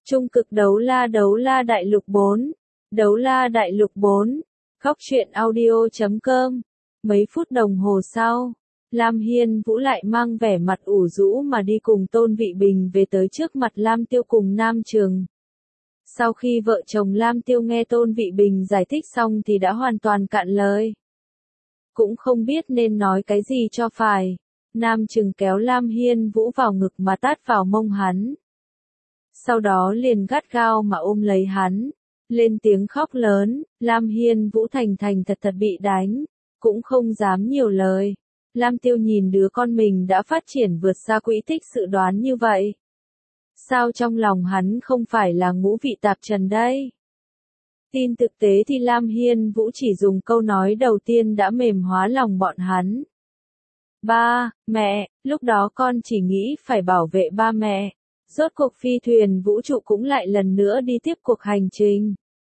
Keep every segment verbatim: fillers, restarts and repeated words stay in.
Trung cực đấu la đấu la đại lục bốn. Đấu la đại lục bốn. Góc truyện audio chấm com. Mấy phút đồng hồ sau, Lam Hiên Vũ lại mang vẻ mặt ủ rũ mà đi cùng Tôn Vị Bình về tới trước mặt Lam Tiêu cùng Nam Trừng. Sau khi vợ chồng Lam Tiêu nghe Tôn Vị Bình giải thích xong thì đã hoàn toàn cạn lời. Cũng không biết nên nói cái gì cho phải. Nam Trừng kéo Lam Hiên Vũ vào ngực mà tát vào mông hắn. Sau đó liền gắt gao mà ôm lấy hắn, lên tiếng khóc lớn. Lam Hiên Vũ thành thành thật thật bị đánh, cũng không dám nhiều lời. Lam Tiêu nhìn đứa con mình đã phát triển vượt xa quỹ tích dự đoán như vậy. Sao trong lòng hắn không phải là ngũ vị tạp trần đây? Tin thực tế thì Lam Hiên Vũ chỉ dùng câu nói đầu tiên đã mềm hóa lòng bọn hắn. Ba, mẹ, lúc đó con chỉ nghĩ phải bảo vệ ba mẹ. Rốt cuộc phi thuyền vũ trụ cũng lại lần nữa đi tiếp cuộc hành trình.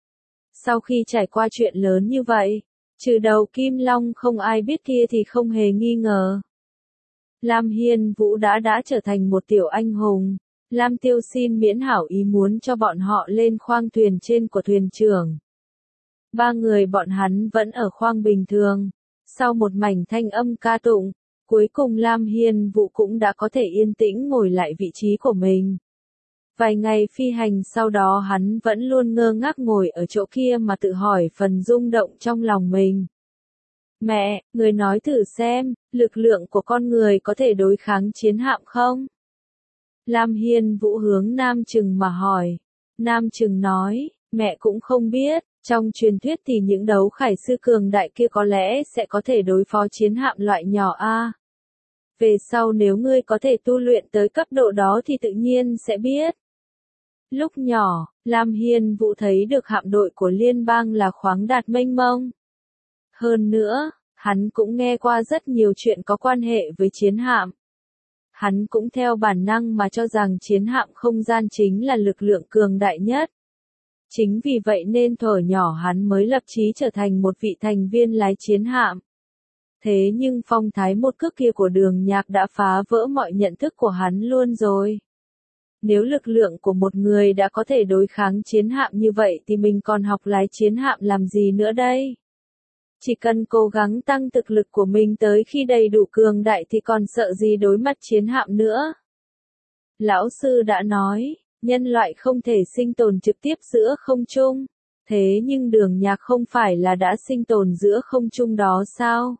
Sau khi trải qua chuyện lớn như vậy, trừ đầu Kim Long không ai biết kia thì không hề nghi ngờ. Lam Hiên Vũ đã đã trở thành một tiểu anh hùng. Lam Tiêu xin miễn hảo ý muốn cho bọn họ lên khoang thuyền trên của thuyền trưởng. Ba người bọn hắn vẫn ở khoang bình thường. Sau một mảnh thanh âm ca tụng, cuối cùng Lam Hiên Vũ cũng đã có thể yên tĩnh ngồi lại vị trí của mình. Vài ngày phi hành sau đó hắn vẫn luôn ngơ ngác ngồi ở chỗ kia mà tự hỏi phần rung động trong lòng mình. Mẹ, người nói thử xem, lực lượng của con người có thể đối kháng chiến hạm không? Lam Hiên Vũ hướng Nam Trừng mà hỏi. Nam Trừng nói, mẹ cũng không biết, trong truyền thuyết thì những đấu khải sư cường đại kia có lẽ sẽ có thể đối phó chiến hạm loại nhỏ A. Về sau nếu ngươi có thể tu luyện tới cấp độ đó thì tự nhiên sẽ biết. Lúc nhỏ, Lam Hiên Vũ thấy được hạm đội của liên bang là khoáng đạt mênh mông. Hơn nữa, hắn cũng nghe qua rất nhiều chuyện có quan hệ với chiến hạm. Hắn cũng theo bản năng mà cho rằng chiến hạm không gian chính là lực lượng cường đại nhất. Chính vì vậy nên thuở nhỏ hắn mới lập chí trở thành một vị thành viên lái chiến hạm. Thế nhưng phong thái một cước kia của Đường Nhạc đã phá vỡ mọi nhận thức của hắn luôn rồi. Nếu lực lượng của một người đã có thể đối kháng chiến hạm như vậy thì mình còn học lái chiến hạm làm gì nữa đây? Chỉ cần cố gắng tăng thực lực của mình tới khi đầy đủ cường đại thì còn sợ gì đối mặt chiến hạm nữa. Lão sư đã nói, nhân loại không thể sinh tồn trực tiếp giữa không trung. Thế nhưng Đường Nhạc không phải là đã sinh tồn giữa không trung đó sao?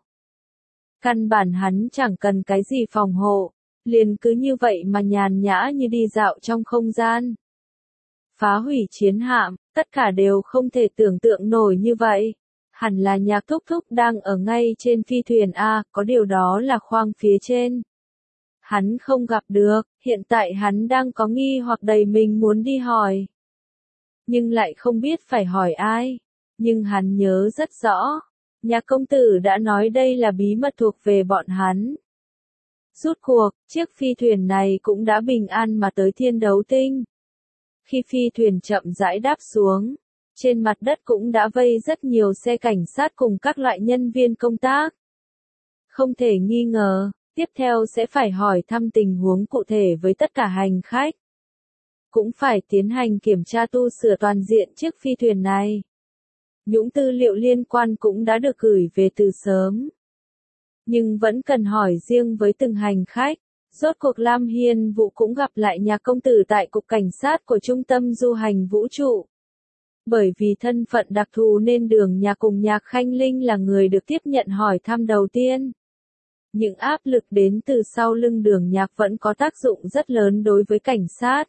Căn bản hắn chẳng cần cái gì phòng hộ, liền cứ như vậy mà nhàn nhã như đi dạo trong không gian. Phá hủy chiến hạm, tất cả đều không thể tưởng tượng nổi như vậy. Hẳn là Nhạc thúc thúc đang ở ngay trên phi thuyền A, có điều đó là khoang phía trên. Hắn không gặp được, hiện tại hắn đang có nghi hoặc đầy mình muốn đi hỏi. Nhưng lại không biết phải hỏi ai. Nhưng hắn nhớ rất rõ. Nhạc công tử đã nói đây là bí mật thuộc về bọn hắn. Rút cuộc, chiếc phi thuyền này cũng đã bình an mà tới Thiên Đấu Tinh. Khi phi thuyền chậm rãi đáp xuống, trên mặt đất cũng đã vây rất nhiều xe cảnh sát cùng các loại nhân viên công tác. Không thể nghi ngờ, tiếp theo sẽ phải hỏi thăm tình huống cụ thể với tất cả hành khách. Cũng phải tiến hành kiểm tra tu sửa toàn diện chiếc phi thuyền này. Những tư liệu liên quan cũng đã được gửi về từ sớm. Nhưng vẫn cần hỏi riêng với từng hành khách. Rốt cuộc Lam Hiên Vũ cũng gặp lại Nhạc công tử tại cục cảnh sát của trung tâm du hành vũ trụ. Bởi vì thân phận đặc thù nên Đường Nhạc cùng Nhạc Khanh Linh là người được tiếp nhận hỏi thăm đầu tiên. Những áp lực đến từ sau lưng Đường Nhạc vẫn có tác dụng rất lớn đối với cảnh sát.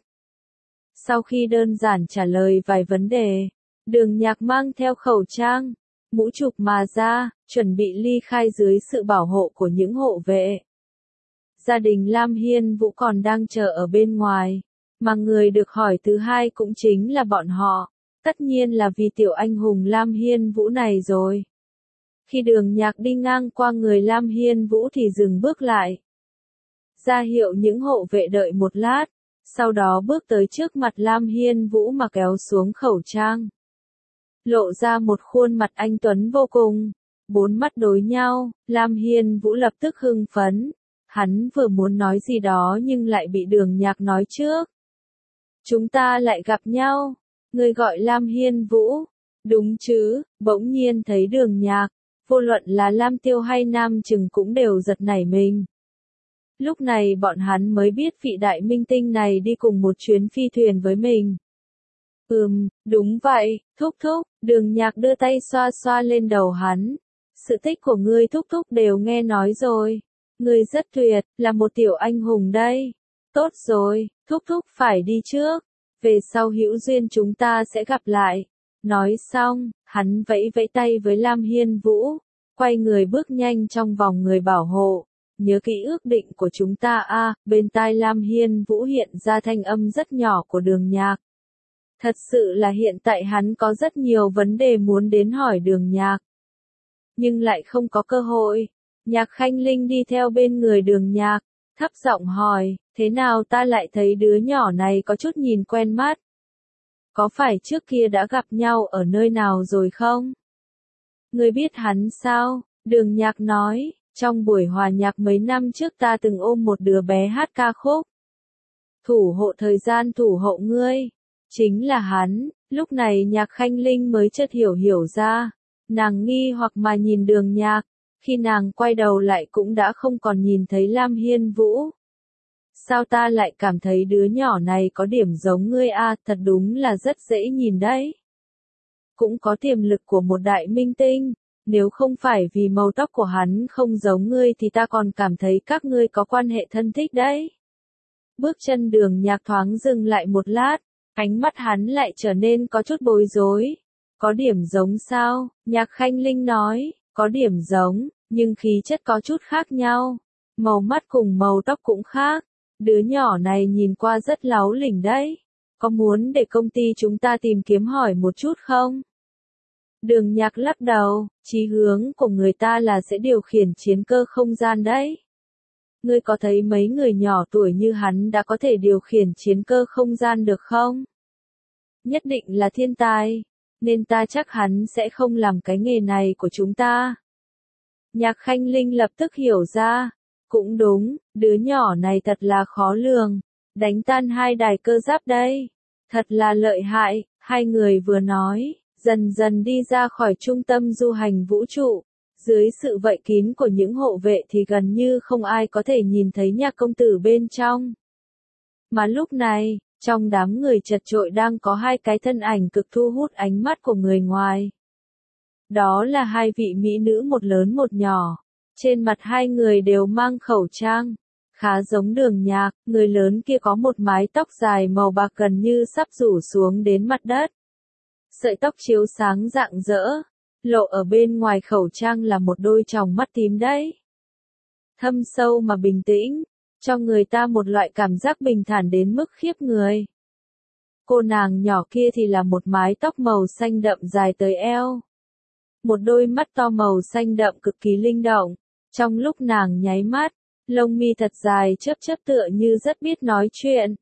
Sau khi đơn giản trả lời vài vấn đề, Đường Nhạc mang theo khẩu trang, mũ chụp mà ra, chuẩn bị ly khai dưới sự bảo hộ của những hộ vệ. Gia đình Lam Hiên Vũ còn đang chờ ở bên ngoài, mà người được hỏi thứ hai cũng chính là bọn họ, tất nhiên là vì tiểu anh hùng Lam Hiên Vũ này rồi. Khi Đường Nhạc đi ngang qua người Lam Hiên Vũ thì dừng bước lại. Ra hiệu những hộ vệ đợi một lát, sau đó bước tới trước mặt Lam Hiên Vũ mà kéo xuống khẩu trang. Lộ ra một khuôn mặt anh tuấn vô cùng, bốn mắt đối nhau, Lam Hiên Vũ lập tức hưng phấn. Hắn vừa muốn nói gì đó nhưng lại bị Đường Nhạc nói trước. Chúng ta lại gặp nhau. Người gọi Lam Hiên Vũ. Đúng chứ, bỗng nhiên thấy Đường Nhạc. Vô luận là Lam Tiêu hay Nam Chừng cũng đều giật nảy mình. Lúc này bọn hắn mới biết vị đại minh tinh này đi cùng một chuyến phi thuyền với mình. Ừm, đúng vậy, thúc thúc, Đường Nhạc đưa tay xoa xoa lên đầu hắn. Sự tích của ngươi thúc thúc đều nghe nói rồi. Ngươi rất tuyệt, là một tiểu anh hùng đây. Tốt rồi, thúc thúc phải đi trước. Về sau hữu duyên chúng ta sẽ gặp lại. Nói xong, hắn vẫy vẫy tay với Lam Hiên Vũ. Quay người bước nhanh trong vòng người bảo hộ. Nhớ kỹ ước định của chúng ta a à, bên tai Lam Hiên Vũ hiện ra thanh âm rất nhỏ của Đường Nhạc. Thật sự là hiện tại hắn có rất nhiều vấn đề muốn đến hỏi Đường Nhạc. Nhưng lại không có cơ hội. Nhạc Khanh Linh đi theo bên người Đường Nhạc, thấp giọng hỏi, thế nào ta lại thấy đứa nhỏ này có chút nhìn quen mắt? Có phải trước kia đã gặp nhau ở nơi nào rồi không? Ngươi biết hắn sao? Đường Nhạc nói, trong buổi hòa nhạc mấy năm trước ta từng ôm một đứa bé hát ca khúc. Thủ hộ thời gian thủ hộ ngươi. Chính là hắn. Lúc này Nhạc Khanh Linh mới chợt hiểu hiểu ra. Nàng nghi hoặc mà nhìn Đường Nhạc. Khi nàng quay đầu lại cũng đã không còn nhìn thấy Lam Hiên Vũ. Sao ta lại cảm thấy đứa nhỏ này có điểm giống ngươi a à, thật đúng là rất dễ nhìn đấy. Cũng có tiềm lực của một đại minh tinh. Nếu không phải vì màu tóc của hắn không giống ngươi thì ta còn cảm thấy các ngươi có quan hệ thân thích đấy. Bước chân Đường Nhạc thoáng dừng lại một lát, ánh mắt hắn lại trở nên có chút bối rối. Có điểm giống sao? Nhạc Khanh Linh nói, có điểm giống, nhưng khí chất có chút khác nhau. Màu mắt cùng màu tóc cũng khác. Đứa nhỏ này nhìn qua rất láu lỉnh đấy. Có muốn để công ty chúng ta tìm kiếm hỏi một chút không? Đường Nhạc lắc đầu, chí hướng của người ta là sẽ điều khiển chiến cơ không gian đấy. Ngươi có thấy mấy người nhỏ tuổi như hắn đã có thể điều khiển chiến cơ không gian được không? Nhất định là thiên tài, nên ta chắc hắn sẽ không làm cái nghề này của chúng ta. Nhạc Khanh Linh lập tức hiểu ra, cũng đúng, đứa nhỏ này thật là khó lường, đánh tan hai đài cơ giáp đây, thật là lợi hại, hai người vừa nói. Dần dần đi ra khỏi trung tâm du hành vũ trụ, dưới sự vây kín của những hộ vệ thì gần như không ai có thể nhìn thấy Nhạc công tử bên trong. Mà lúc này, trong đám người chật chội đang có hai cái thân ảnh cực thu hút ánh mắt của người ngoài. Đó là hai vị mỹ nữ một lớn một nhỏ, trên mặt hai người đều mang khẩu trang, khá giống Đường Nhạc, người lớn kia có một mái tóc dài màu bạc gần như sắp rủ xuống đến mặt đất. Sợi tóc chiếu sáng rạng rỡ, lộ ở bên ngoài khẩu trang là một đôi tròng mắt tím đấy. Thâm sâu mà bình tĩnh, cho người ta một loại cảm giác bình thản đến mức khiếp người. Cô nàng nhỏ kia thì là một mái tóc màu xanh đậm dài tới eo. Một đôi mắt to màu xanh đậm cực kỳ linh động, trong lúc nàng nháy mắt, lông mi thật dài chớp chớp tựa như rất biết nói chuyện.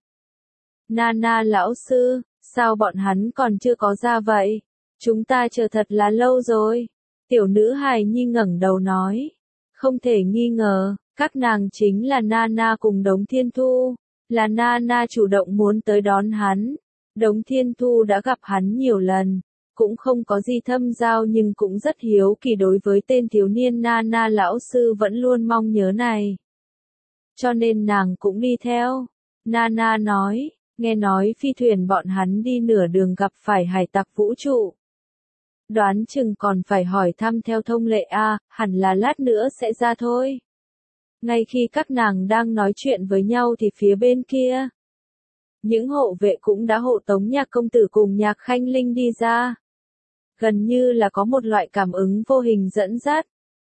Nana lão sư, sao bọn hắn còn chưa có ra vậy? Chúng ta chờ thật là lâu rồi. Tiểu nữ hài nhi ngẩng đầu nói. Không thể nghi ngờ, các nàng chính là Nana cùng Đống Thiên Thu. Là Nana chủ động muốn tới đón hắn. Đống Thiên Thu đã gặp hắn nhiều lần. Cũng không có gì thâm giao nhưng cũng rất hiếu kỳ đối với tên thiếu niên Nana lão sư vẫn luôn mong nhớ này. Cho nên nàng cũng đi theo. Nana nói. Nghe nói phi thuyền bọn hắn đi nửa đường gặp phải hải tặc vũ trụ. Đoán chừng còn phải hỏi thăm theo thông lệ a, hẳn là lát nữa sẽ ra thôi. Ngay khi các nàng đang nói chuyện với nhau thì phía bên kia, những hộ vệ cũng đã hộ tống Nhạc công tử cùng Nhạc Khanh Linh đi ra. Gần như là có một loại cảm ứng vô hình dẫn dắt.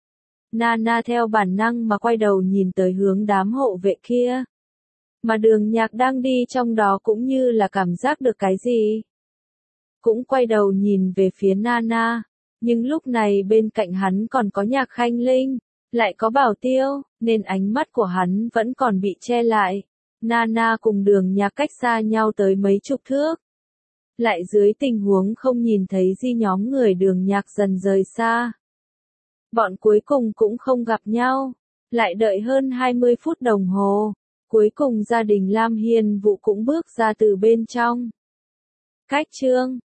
Nana theo bản năng mà quay đầu nhìn tới hướng đám hộ vệ kia. Mà Đường Nhạc đang đi trong đó cũng như là cảm giác được cái gì. Cũng quay đầu nhìn về phía Nana. Nhưng lúc này bên cạnh hắn còn có Nhạc Khanh Linh, lại có Bảo Tiêu, nên ánh mắt của hắn vẫn còn bị che lại. Nana cùng Đường Nhạc cách xa nhau tới mấy chục thước. Lại dưới tình huống không nhìn thấy gì nhóm người Đường Nhạc dần rời xa. Bọn cuối cùng cũng không gặp nhau. Lại đợi hơn hai mươi phút đồng hồ. Cuối cùng gia đình Lam Hiên Vũ cũng bước ra từ bên trong. Cách chương